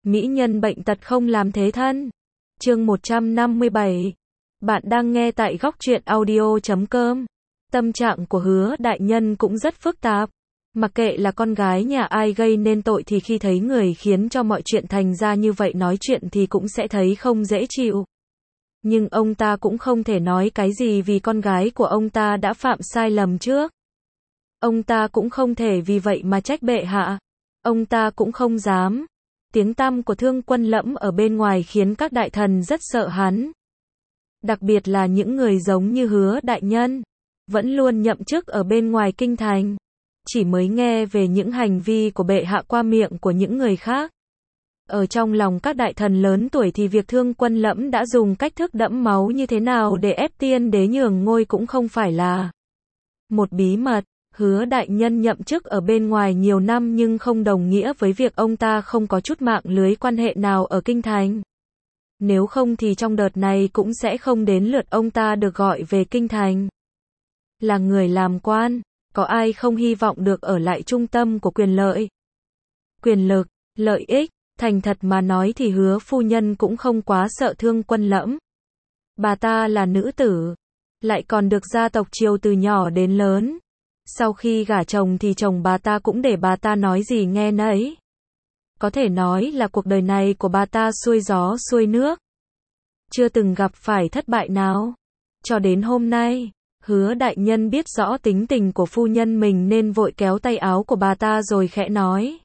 Mỹ nhân bệnh tật không làm thế thân. Chương 157. Bạn đang nghe tại góc truyện audio.com. Tâm trạng của Hứa đại nhân cũng rất phức tạp. Mặc kệ là con gái nhà ai gây nên tội thì khi thấy người khiến cho mọi chuyện thành ra như vậy nói chuyện thì cũng sẽ thấy không dễ chịu. Nhưng ông ta cũng không thể nói cái gì vì con gái của ông ta đã phạm sai lầm trước. Ông ta cũng không thể vì vậy mà trách bệ hạ. Ông ta cũng không dám. Tiếng tăm của Thương Quân Lẫm ở bên ngoài khiến các đại thần rất sợ hắn. Đặc biệt là những người giống như Hứa đại nhân, vẫn luôn nhậm chức ở bên ngoài kinh thành. Chỉ mới nghe về những hành vi của bệ hạ qua miệng của những người khác. Ở trong lòng các đại thần lớn tuổi thì việc Thương Quân Lẫm đã dùng cách thức đẫm máu như thế nào để ép tiên đế nhường ngôi cũng không phải là một bí mật. Hứa đại nhân nhậm chức ở bên ngoài nhiều năm nhưng không đồng nghĩa với việc ông ta không có chút mạng lưới quan hệ nào ở kinh thành. Nếu không thì trong đợt này cũng sẽ không đến lượt ông ta được gọi về kinh thành. Là người làm quan, có ai không hy vọng được ở lại trung tâm của quyền lợi, quyền lực, lợi ích. Thành thật mà nói thì Hứa phu nhân cũng không quá sợ Thương Quân Lẫm. Bà ta là nữ tử, lại còn được gia tộc chiều từ nhỏ đến lớn. Sau khi gả chồng thì chồng bà ta cũng để bà ta nói gì nghe nấy. Có thể nói là cuộc đời này của bà ta xuôi gió xuôi nước. Chưa từng gặp phải thất bại nào. Cho đến hôm nay, Hứa đại nhân biết rõ tính tình của phu nhân mình nên vội kéo tay áo của bà ta rồi khẽ nói.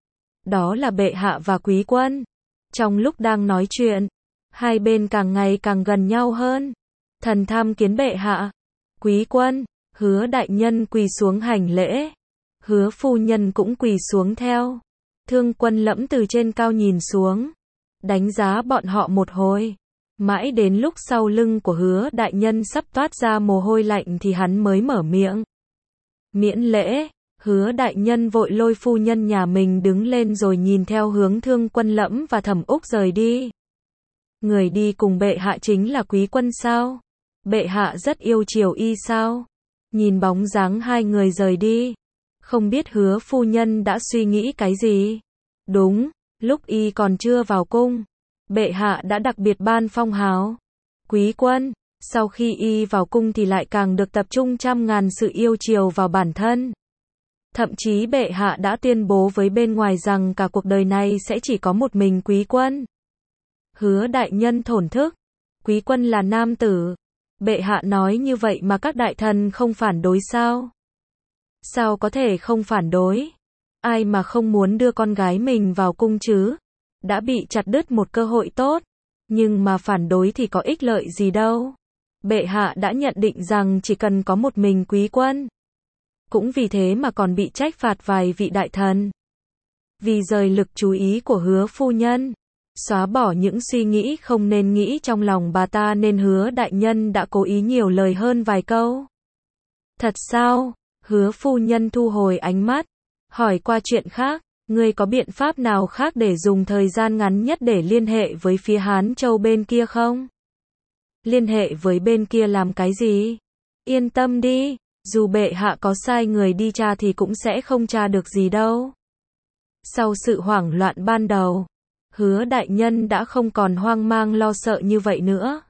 Đó là bệ hạ và quý quân. Trong lúc đang nói chuyện, hai bên càng ngày càng gần nhau hơn. Thần tham kiến bệ hạ. Quý quân. Hứa đại nhân quỳ xuống hành lễ. Hứa phu nhân cũng quỳ xuống theo. Thương Quân Lẫm từ trên cao nhìn xuống, đánh giá bọn họ một hồi. Mãi đến lúc sau lưng của Hứa đại nhân sắp toát ra mồ hôi lạnh thì hắn mới mở miệng. Miễn lễ. Hứa đại nhân vội lôi phu nhân nhà mình đứng lên rồi nhìn theo hướng Thương Quân Lẫm và Thẩm Úc rời đi. Người đi cùng bệ hạ chính là quý quân sao? Bệ hạ rất yêu chiều y sao? Nhìn bóng dáng hai người rời đi, không biết Hứa phu nhân đã suy nghĩ cái gì. Đúng, lúc y còn chưa vào cung, bệ hạ đã đặc biệt ban phong hào quý quân. Sau khi y vào cung thì lại càng được tập trung trăm ngàn sự yêu chiều vào bản thân. Thậm chí bệ hạ đã tuyên bố với bên ngoài rằng cả cuộc đời này sẽ chỉ có một mình quý quân. Hứa đại nhân thổn thức. Quý quân là nam tử. Bệ hạ nói như vậy mà các đại thần không phản đối sao? Sao có thể không phản đối? Ai mà không muốn đưa con gái mình vào cung chứ? Đã bị chặt đứt một cơ hội tốt. Nhưng mà phản đối thì có ích lợi gì đâu. Bệ hạ đã nhận định rằng chỉ cần có một mình quý quân. Cũng vì thế mà còn bị trách phạt vài vị đại thần. Vì rời lực chú ý của Hứa phu nhân, xóa bỏ những suy nghĩ không nên nghĩ trong lòng bà ta nên Hứa đại nhân đã cố ý nhiều lời hơn vài câu. Thật sao? Hứa phu nhân thu hồi ánh mắt, hỏi qua chuyện khác. Ngươi có biện pháp nào khác để dùng thời gian ngắn nhất để liên hệ với phía Hán Châu bên kia không? Liên hệ với bên kia làm cái gì? Yên tâm đi. Dù bệ hạ có sai người đi tra thì cũng sẽ không tra được gì đâu. Sau sự hoảng loạn ban đầu, Hứa đại nhân đã không còn hoang mang lo sợ như vậy nữa.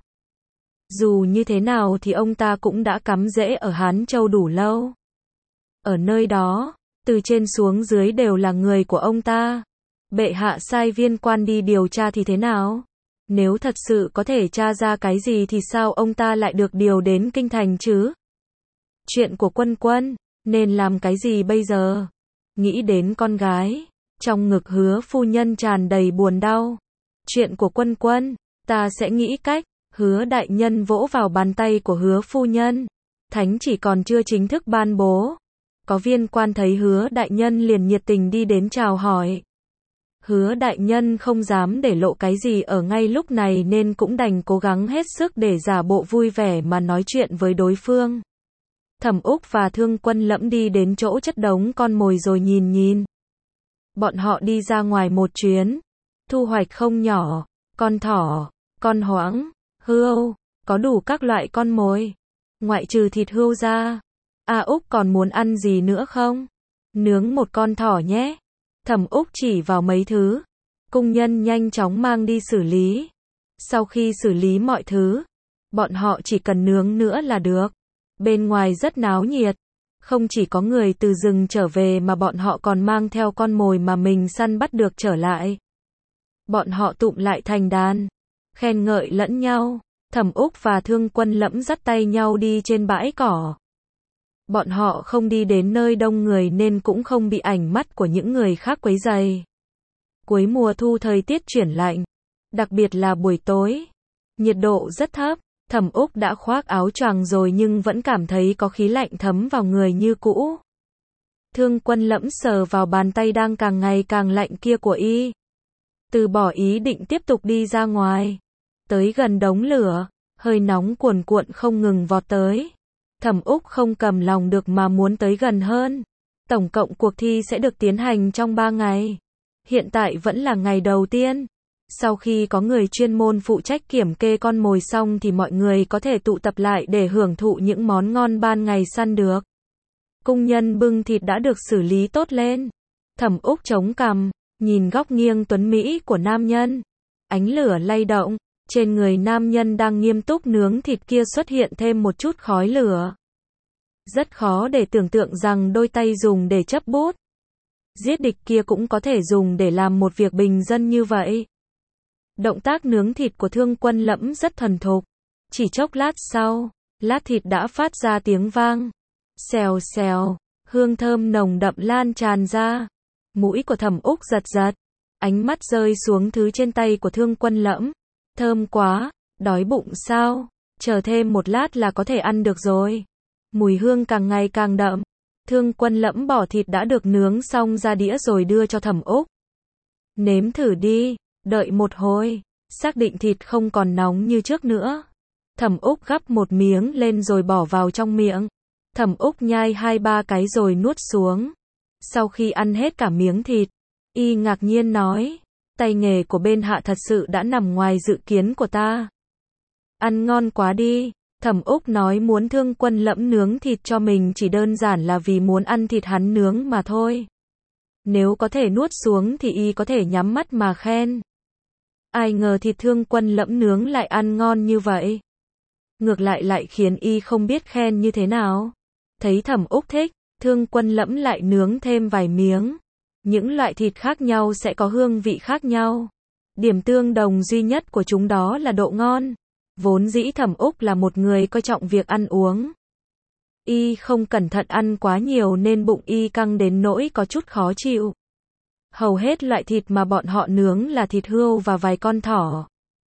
Dù như thế nào thì ông ta cũng đã cắm rễ ở Hán Châu đủ lâu. Ở nơi đó, từ trên xuống dưới đều là người của ông ta. Bệ hạ sai viên quan đi điều tra thì thế nào? Nếu thật sự có thể tra ra cái gì thì sao ông ta lại được điều đến kinh thành chứ? Chuyện của quân quân, nên làm cái gì bây giờ? Nghĩ đến con gái, trong ngực Hứa phu nhân tràn đầy buồn đau. Chuyện của quân quân, ta sẽ nghĩ cách. Hứa đại nhân vỗ vào bàn tay của Hứa phu nhân. Thánh chỉ còn chưa chính thức ban bố. Có viên quan thấy Hứa đại nhân liền nhiệt tình đi đến chào hỏi. Hứa đại nhân không dám để lộ cái gì ở ngay lúc này nên cũng đành cố gắng hết sức để giả bộ vui vẻ mà nói chuyện với đối phương. Thẩm Úc và Thương Quân Lẫm đi đến chỗ chất đống con mồi rồi nhìn. Bọn họ đi ra ngoài một chuyến, thu hoạch không nhỏ, con thỏ, con hoãng, hươu, có đủ các loại con mồi. Ngoại trừ thịt hươu ra, Úc còn muốn ăn gì nữa không? Nướng một con thỏ nhé. Thẩm Úc chỉ vào mấy thứ. Cung nhân nhanh chóng mang đi xử lý. Sau khi xử lý mọi thứ, bọn họ chỉ cần nướng nữa là được. Bên ngoài rất náo nhiệt. Không chỉ có người từ rừng trở về mà bọn họ còn mang theo con mồi mà mình săn bắt được trở lại. Bọn họ tụm lại thành đàn, khen ngợi lẫn nhau. Thẩm Úc và Thương Quân Lẫm dắt tay nhau đi trên bãi cỏ. Bọn họ không đi đến nơi đông người nên cũng không bị ánh mắt của những người khác quấy rầy. Cuối mùa thu thời tiết chuyển lạnh, đặc biệt là buổi tối, nhiệt độ rất thấp. Thẩm Úc đã khoác áo choàng rồi nhưng vẫn cảm thấy có khí lạnh thấm vào người như cũ. Thương Quân Lẫm sờ vào bàn tay đang càng ngày càng lạnh kia của y. Từ bỏ ý định tiếp tục đi ra ngoài. Tới gần đống lửa, hơi nóng cuồn cuộn không ngừng vọt tới. Thẩm Úc không cầm lòng được mà muốn tới gần hơn. Tổng cộng cuộc thi sẽ được tiến hành trong 3 ngày. Hiện tại vẫn là ngày đầu tiên. Sau khi có người chuyên môn phụ trách kiểm kê con mồi xong thì mọi người có thể tụ tập lại để hưởng thụ những món ngon ban ngày săn được. Cung nhân bưng thịt đã được xử lý tốt lên. Thẩm Úc chống cằm, nhìn góc nghiêng tuấn mỹ của nam nhân. Ánh lửa lay động, trên người nam nhân đang nghiêm túc nướng thịt kia xuất hiện thêm một chút khói lửa. Rất khó để tưởng tượng rằng đôi tay dùng để chấp bút giết địch kia cũng có thể dùng để làm một việc bình dân như vậy. Động tác nướng thịt của Thương Quân Lẫm rất thuần thục. Chỉ chốc lát sau, lát thịt đã phát ra tiếng vang. Xèo xèo, hương thơm nồng đậm lan tràn ra. Mũi của Thẩm Úc giật giật, ánh mắt rơi xuống thứ trên tay của Thương Quân Lẫm. Thơm quá, đói bụng sao? Chờ thêm một lát là có thể ăn được rồi. Mùi hương càng ngày càng đậm. Thương Quân Lẫm bỏ thịt đã được nướng xong ra đĩa rồi đưa cho Thẩm Úc. Nếm thử đi, đợi một hồi, xác định thịt không còn nóng như trước nữa. Thẩm Úc gắp một miếng lên rồi bỏ vào trong miệng. Thẩm Úc nhai 2-3 cái rồi nuốt xuống. Sau khi ăn hết cả miếng thịt, y ngạc nhiên nói, tay nghề của bên hạ thật sự đã nằm ngoài dự kiến của ta. Ăn ngon quá đi. Thẩm Úc nói muốn Thương Quân Lẫm nướng thịt cho mình chỉ đơn giản là vì muốn ăn thịt hắn nướng mà thôi. Nếu có thể nuốt xuống thì y có thể nhắm mắt mà khen. Ai ngờ thịt Thương Quân Lẫm nướng lại ăn ngon như vậy. Ngược lại khiến y không biết khen như thế nào. Thấy Thẩm Úc thích, Thương Quân Lẫm lại nướng thêm vài miếng. Những loại thịt khác nhau sẽ có hương vị khác nhau. Điểm tương đồng duy nhất của chúng đó là độ ngon. Vốn dĩ Thẩm Úc là một người coi trọng việc ăn uống. Y không cẩn thận ăn quá nhiều nên bụng y căng đến nỗi có chút khó chịu. Hầu hết loại thịt mà bọn họ nướng là thịt hươu và vài con thỏ.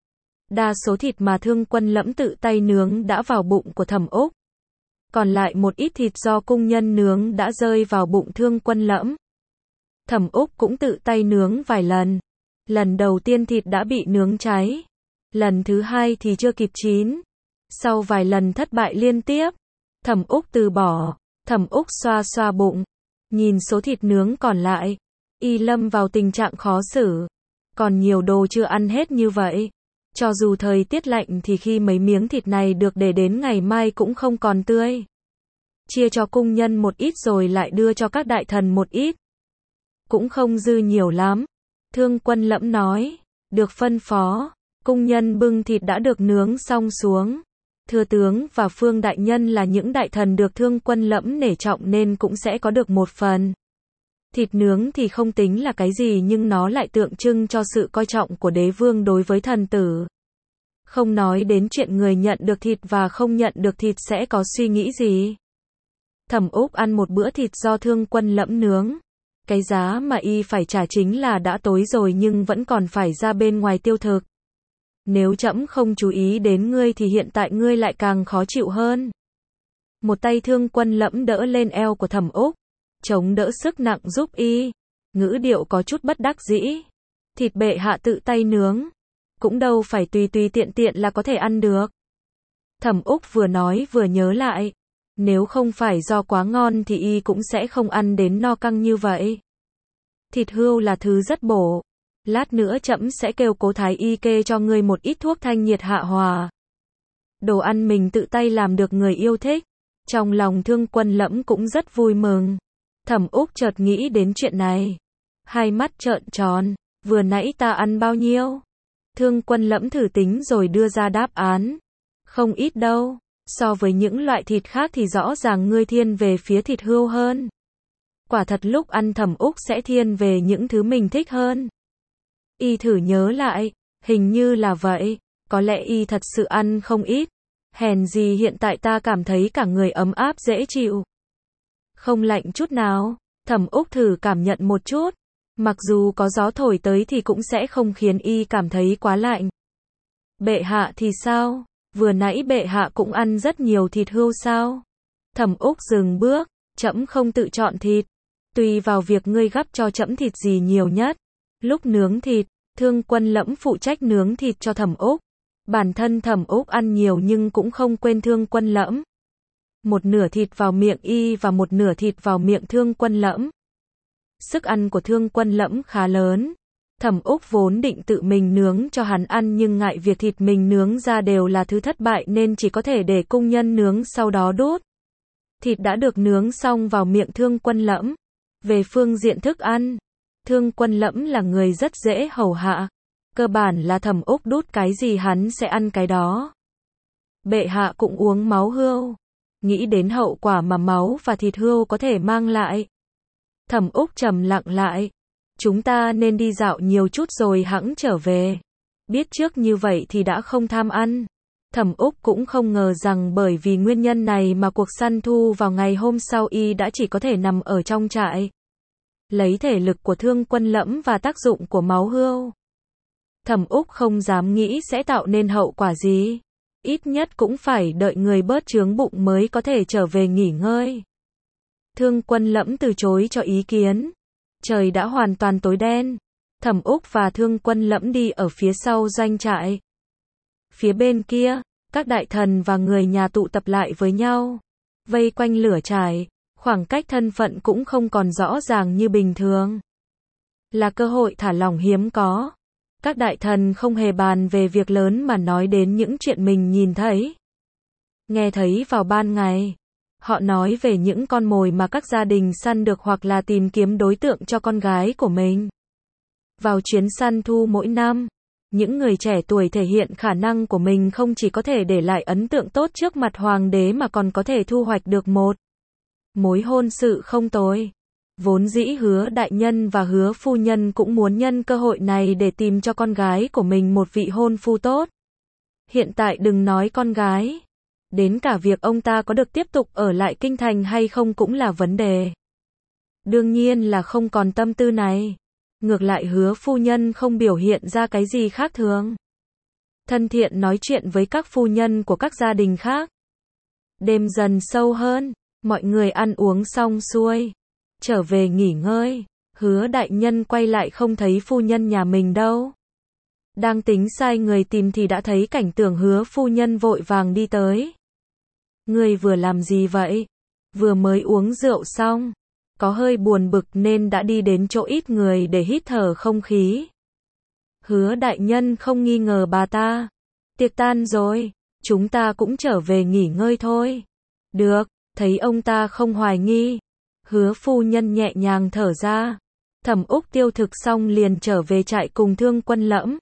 Đa số thịt mà Thương Quân Lẫm tự tay nướng đã vào bụng của Thẩm Úc. Còn lại một ít thịt do cung nhân nướng đã rơi vào bụng Thương Quân Lẫm. Thẩm Úc cũng tự tay nướng vài lần. Lần đầu tiên thịt đã bị nướng cháy. Lần thứ hai thì chưa kịp chín. Sau vài lần thất bại liên tiếp, Thẩm Úc từ bỏ. Thẩm Úc xoa xoa bụng, nhìn số thịt nướng còn lại, y lâm vào tình trạng khó xử. Còn nhiều đồ chưa ăn hết như vậy. Cho dù thời tiết lạnh thì khi mấy miếng thịt này được để đến ngày mai cũng không còn tươi. Chia cho cung nhân một ít rồi lại đưa cho các đại thần một ít. Cũng không dư nhiều lắm. Thương Quân Lẫm nói, được phân phó. Cung nhân bưng thịt đã được nướng xong xuống. Thừa tướng và Phương đại nhân là những đại thần được Thương Quân Lẫm nể trọng nên cũng sẽ có được một phần. Thịt nướng thì không tính là cái gì nhưng nó lại tượng trưng cho sự coi trọng của đế vương đối với thần tử. Không nói đến chuyện người nhận được thịt và không nhận được thịt sẽ có suy nghĩ gì. Thẩm Úc ăn một bữa thịt do Thương Quân Lẫm nướng. Cái giá mà y phải trả chính là đã tối rồi nhưng vẫn còn phải ra bên ngoài tiêu thực. Nếu trẫm không chú ý đến ngươi thì hiện tại ngươi lại càng khó chịu hơn. Một tay Thương Quân Lẫm đỡ lên eo của Thẩm Úc, chống đỡ sức nặng giúp y. Ngữ điệu có chút bất đắc dĩ. Thịt bệ hạ tự tay nướng, cũng đâu phải tùy tiện là có thể ăn được. Thẩm Úc vừa nói vừa nhớ lại. Nếu không phải do quá ngon thì y cũng sẽ không ăn đến no căng như vậy. Thịt hươu là thứ rất bổ. Lát nữa trẫm sẽ kêu cố thái y kê cho ngươi một ít thuốc thanh nhiệt hạ hòa. Đồ ăn mình tự tay làm được người yêu thích. Trong lòng Thương Quân Lẫm cũng rất vui mừng. Thẩm Úc chợt nghĩ đến chuyện này. Hai mắt trợn tròn. Vừa nãy ta ăn bao nhiêu? Thương Quân Lẫm thử tính rồi đưa ra đáp án. Không ít đâu. So với những loại thịt khác thì rõ ràng ngươi thiên về phía thịt hươu hơn. Quả thật lúc ăn Thẩm Úc sẽ thiên về những thứ mình thích hơn. Y thử nhớ lại, hình như là vậy, có lẽ y thật sự ăn không ít. Hèn gì hiện tại ta cảm thấy cả người ấm áp dễ chịu. Không lạnh chút nào. Thẩm Úc thử cảm nhận một chút. Mặc dù có gió thổi tới thì cũng sẽ không khiến y cảm thấy quá lạnh. Bệ hạ thì sao? Vừa nãy bệ hạ cũng ăn rất nhiều thịt hươu sao? Thẩm Úc dừng bước, trẫm không tự chọn thịt. Tùy vào việc ngươi gắp cho trẫm thịt gì nhiều nhất. Lúc nướng thịt, Thương Quân Lẫm phụ trách nướng thịt cho Thẩm Úc. Bản thân Thẩm Úc ăn nhiều nhưng cũng không quên Thương Quân Lẫm. Một nửa thịt vào miệng y và một nửa thịt vào miệng Thương Quân Lẫm. Sức ăn của Thương Quân Lẫm khá lớn. Thẩm Úc vốn định tự mình nướng cho hắn ăn nhưng ngại việc thịt mình nướng ra đều là thứ thất bại nên chỉ có thể để cung nhân nướng sau đó đút. Thịt đã được nướng xong vào miệng Thương Quân Lẫm. Về phương diện thức ăn, Thương Quân Lẫm là người rất dễ hầu hạ. Cơ bản là Thẩm Úc đút cái gì hắn sẽ ăn cái đó. Bệ hạ cũng uống máu hươu. Nghĩ đến hậu quả mà máu và thịt hươu có thể mang lại. Thẩm Úc trầm lặng lại. Chúng ta nên đi dạo nhiều chút rồi hẵng trở về. Biết trước như vậy thì đã không tham ăn. Thẩm Úc cũng không ngờ rằng bởi vì nguyên nhân này mà cuộc săn thu vào ngày hôm sau y đã chỉ có thể nằm ở trong trại. Lấy thể lực của Thương Quân Lẫm và tác dụng của máu hươu. Thẩm Úc không dám nghĩ sẽ tạo nên hậu quả gì. Ít nhất cũng phải đợi người bớt chướng bụng mới có thể trở về nghỉ ngơi. Thương Quân Lẫm từ chối cho ý kiến. Trời đã hoàn toàn tối đen. Thẩm Úc và Thương Quân Lẫm đi ở phía sau doanh trại. Phía bên kia, các đại thần và người nhà tụ tập lại với nhau. Vây quanh lửa trại, khoảng cách thân phận cũng không còn rõ ràng như bình thường. Là cơ hội thả lỏng hiếm có. Các đại thần không hề bàn về việc lớn mà nói đến những chuyện mình nhìn thấy. Nghe thấy vào ban ngày. Họ nói về những con mồi mà các gia đình săn được hoặc là tìm kiếm đối tượng cho con gái của mình. Vào chuyến săn thu mỗi năm, những người trẻ tuổi thể hiện khả năng của mình không chỉ có thể để lại ấn tượng tốt trước mặt hoàng đế mà còn có thể thu hoạch được một mối hôn sự không tồi. Vốn dĩ Hứa đại nhân và Hứa phu nhân cũng muốn nhân cơ hội này để tìm cho con gái của mình một vị hôn phu tốt. Hiện tại đừng nói con gái. Đến cả việc ông ta có được tiếp tục ở lại kinh thành hay không cũng là vấn đề. Đương nhiên là không còn tâm tư này. Ngược lại Hứa phu nhân không biểu hiện ra cái gì khác thường. Thân thiện nói chuyện với các phu nhân của các gia đình khác. Đêm dần sâu hơn, mọi người ăn uống xong xuôi. Trở về nghỉ ngơi, Hứa đại nhân quay lại không thấy phu nhân nhà mình đâu. Đang tính sai người tìm thì đã thấy cảnh tượng Hứa phu nhân vội vàng đi tới. Người vừa làm gì vậy? Vừa mới uống rượu xong. Có hơi buồn bực nên đã đi đến chỗ ít người để hít thở không khí. Hứa đại nhân không nghi ngờ bà ta. Tiệc tan rồi, chúng ta cũng trở về nghỉ ngơi thôi. Được, thấy ông ta không hoài nghi. Hứa phu nhân nhẹ nhàng thở ra. Thẩm Úc tiêu thực xong liền trở về trại cùng Thương Quân Lẫm.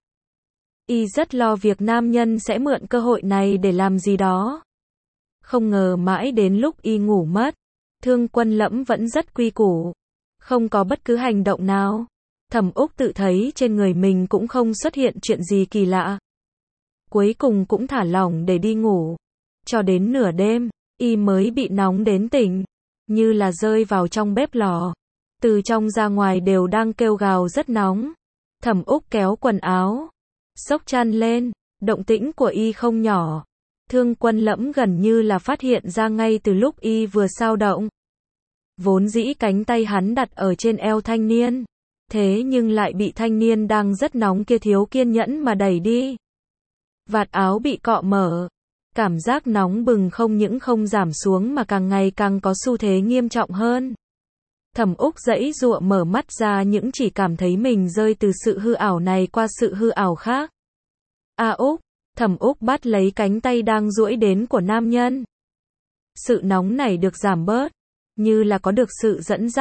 Y rất lo việc nam nhân sẽ mượn cơ hội này để làm gì đó. Không ngờ mãi đến lúc y ngủ mất, Thương Quân Lẫm vẫn rất quy củ. Không có bất cứ hành động nào. Thẩm Úc tự thấy trên người mình cũng không xuất hiện chuyện gì kỳ lạ. Cuối cùng cũng thả lỏng để đi ngủ. Cho đến nửa đêm, y mới bị nóng đến tỉnh. Như là rơi vào trong bếp lò. Từ trong ra ngoài đều đang kêu gào rất nóng. Thẩm Úc kéo quần áo. Xốc chăn lên. Động tĩnh của y không nhỏ. Thương Quân Lẫm gần như là phát hiện ra ngay từ lúc y vừa xao động. Vốn dĩ cánh tay hắn đặt ở trên eo thanh niên. Thế nhưng lại bị thanh niên đang rất nóng kia thiếu kiên nhẫn mà đẩy đi. Vạt áo bị cọ mở. Cảm giác nóng bừng không những không giảm xuống mà càng ngày càng có xu thế nghiêm trọng hơn. Thẩm Úc giãy giụa mở mắt ra những chỉ cảm thấy mình rơi từ sự hư ảo này qua sự hư ảo khác. A Úc, Thẩm Úc bắt lấy cánh tay đang duỗi đến của nam nhân. Sự nóng này được giảm bớt, như là có được sự dẫn dắt.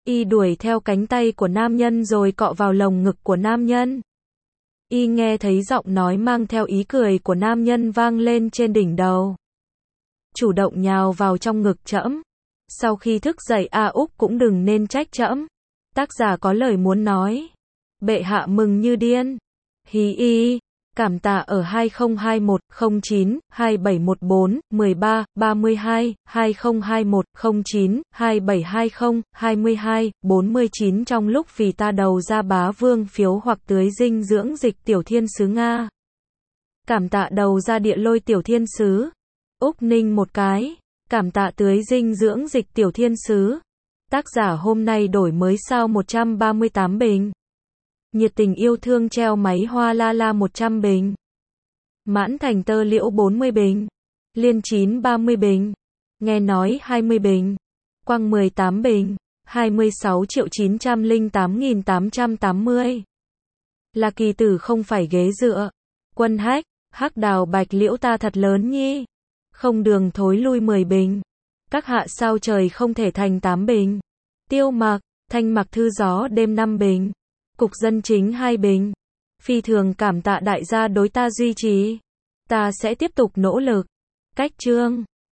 Y đuổi theo cánh tay của nam nhân rồi cọ vào lồng ngực của nam nhân. Y nghe thấy giọng nói mang theo ý cười của nam nhân vang lên trên đỉnh đầu. Chủ động nhào vào trong ngực trẫm. Sau khi thức dậy A Úc cũng đừng nên trách trẫm. Tác giả có lời muốn nói. Bệ hạ mừng như điên. Hí y. Cảm tạ ở 2021 09 2714 13 32 2021 09 2720 22 49 trong lúc vì ta đầu ra bá vương phiếu hoặc tưới dinh dưỡng dịch tiểu thiên sứ Nga. Cảm tạ đầu ra địa lôi tiểu thiên sứ. Úc Ninh một cái. Cảm tạ tưới dinh dưỡng dịch tiểu thiên sứ. Tác giả hôm nay đổi mới sao 138 bình. Nhiệt tình yêu thương treo máy hoa la la 100 bình. Mãn thành tơ liễu 40 bình. Liên chín 30 bình. Nghe nói 20 bình. Quang 18 bình. 26.908.880. Là kỳ tử không phải ghế dựa. Quân hách, hắc đào bạch liễu ta thật lớn nhi. Không đường thối lui 10 bình. Các hạ sao trời không thể thành 8 bình. Tiêu mặc, thanh mặc thư gió đêm 5 bình. Cục dân chính 2 bình. Phi thường cảm tạ đại gia đối ta duy trì. Ta sẽ tiếp tục nỗ lực. Cách chương